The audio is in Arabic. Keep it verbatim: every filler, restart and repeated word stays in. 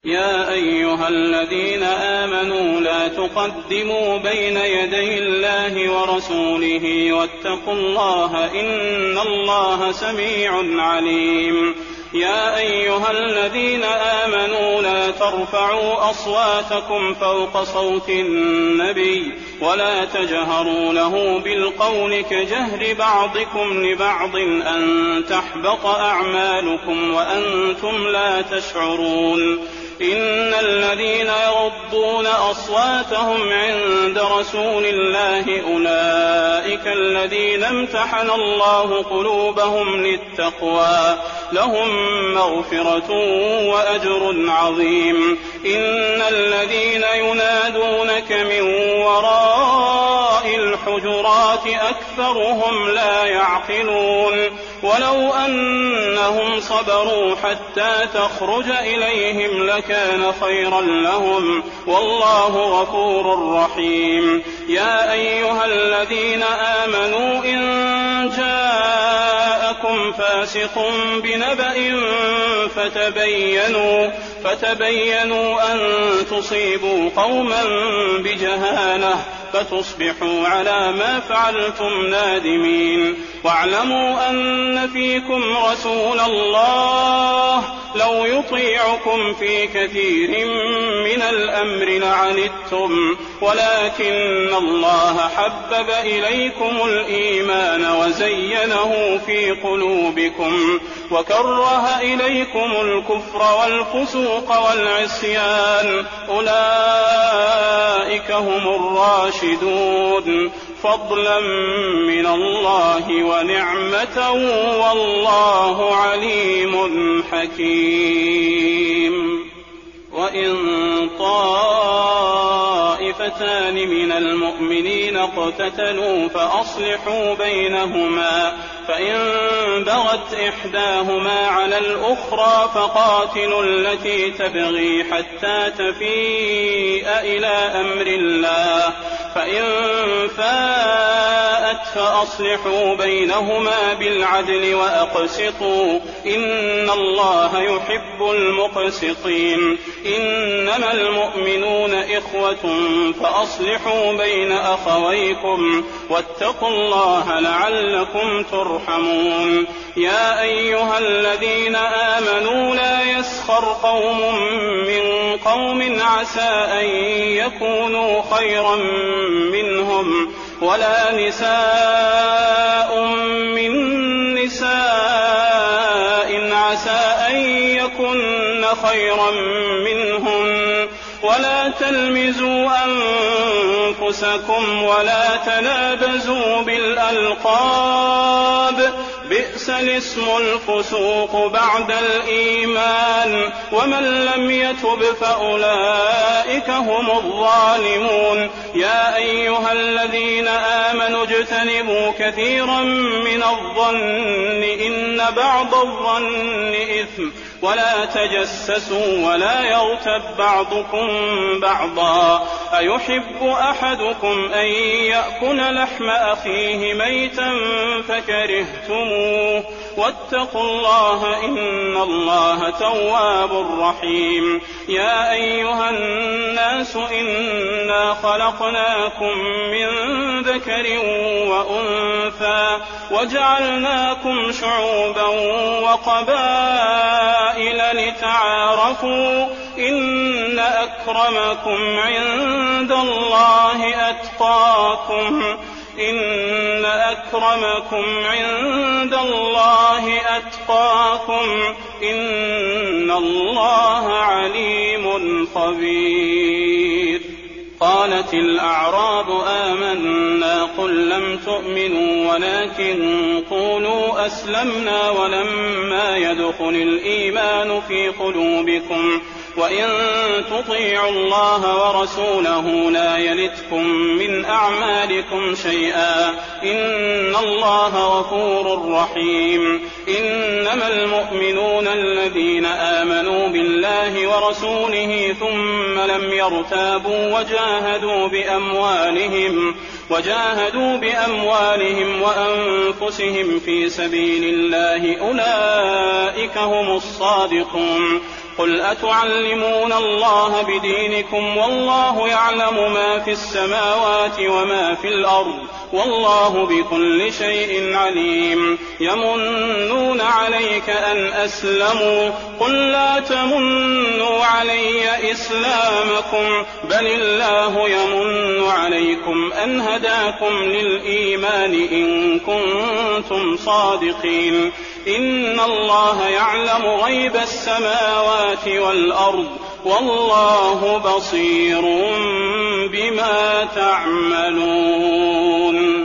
يا أيها الذين آمنوا لا تقدموا بين يدي الله ورسوله واتقوا الله إن الله سميع عليم. يا أيها الذين آمنوا لا ترفعوا أصواتكم فوق صوت النبي ولا تجهروا له بالقول كجهر بعضكم لبعض أن تحبط أعمالكم وأنتم لا تشعرون. إن الذين يغضون أصواتهم عند رسول الله أولئك الذين امتحن الله قلوبهم للتقوى لهم مغفرة وأجر عظيم. إن الذين ينادونك من وراء الحجرات أكثرهم لا يعقلون. ولو أنهم صبروا حتى تخرج إليهم لكان خيرا لهم والله غفور رحيم. يا أيها الذين آمنوا إن جاءكم فاسق بنبأ فتبينوا فتبينوا أن تصيبوا قوما بجهالة فتصبحوا على ما فعلتم نادمين. واعلموا أن فيكم رسول الله لو يطيعكم في كثير من الأمر لعنتم ولكن الله حبب إليكم الإيمان وزينه في قلوبكم وكره إليكم الكفر والفسوق والعصيان أولئك هم الراشدون فضلا من الله ونعمة والله عليم حكيم. وإن طائفتان من المؤمنين اقتتلوا فأصلحوا بينهما فإن بغت إحداهما على الأخرى فقاتلوا التي تبغي حتى تفيء إلى أمر الله فإن فاءت فأصلحوا بينهما بالعدل وأقسطوا إن الله يحب المقسطين. إنما المؤمنون إخوة فأصلحوا بين أخويكم واتقوا الله لعلكم ترحمون. يا أيها الذين آمنوا لا يسخر قوم من قوم عسى أن يكونوا خيرا منهم ولا نساء من نساء عسى أن يكن خيرا منهن ولا تلمزوا أنفسكم ولا تنابزوا بالألقاب بئس الاسم الفسوق بعد الإيمان ومن لم يتب فأولئك هم الظالمون. يا أيها الذين آمنوا اجتنبوا كثيرا من الظن إن بعض الظن إثم ولا تجسسوا ولا يغتب بعضكم بعضا أيحب أحدكم أن يأكل لحم أخيه ميتا فكرهتموه واتقوا الله إن الله تواب رحيم. يا أيها الناس إنا خلقناكم من ذكر وأنثى وجعلناكم شعوبا وقبائل لتعارفوا إن أكرمكم عند الله أتقاكم إن أكرمكم عند الله أتقاكم إن الله عليم خبير. قالت الأعراب آمنا قل لم تؤمنوا ولكن قولوا أسلمنا ولما يدخل الإيمان في قلوبكم وإن تطيعوا الله ورسوله لا يلتكم من أعمالكم شيئا إن الله غفور رحيم. إنما المؤمنون الذين آمنوا بالله ورسوله ثم لم يرتابوا وجاهدوا بأموالهم وجاهدوا بأموالهم وأنفسهم في سبيل الله أولئك هم الصادقون. قل أتعلمون الله بدينكم والله يعلم ما في السماوات وما في الأرض والله بكل شيء عليم. يمنون عليك أن أسلموا قل لا تمنوا علي إسلامكم بل الله يمن عليكم أن هداكم للإيمان إن كنتم صادقين. إن الله يعلم غيب السماوات والأرض والله بصير بما تعملون.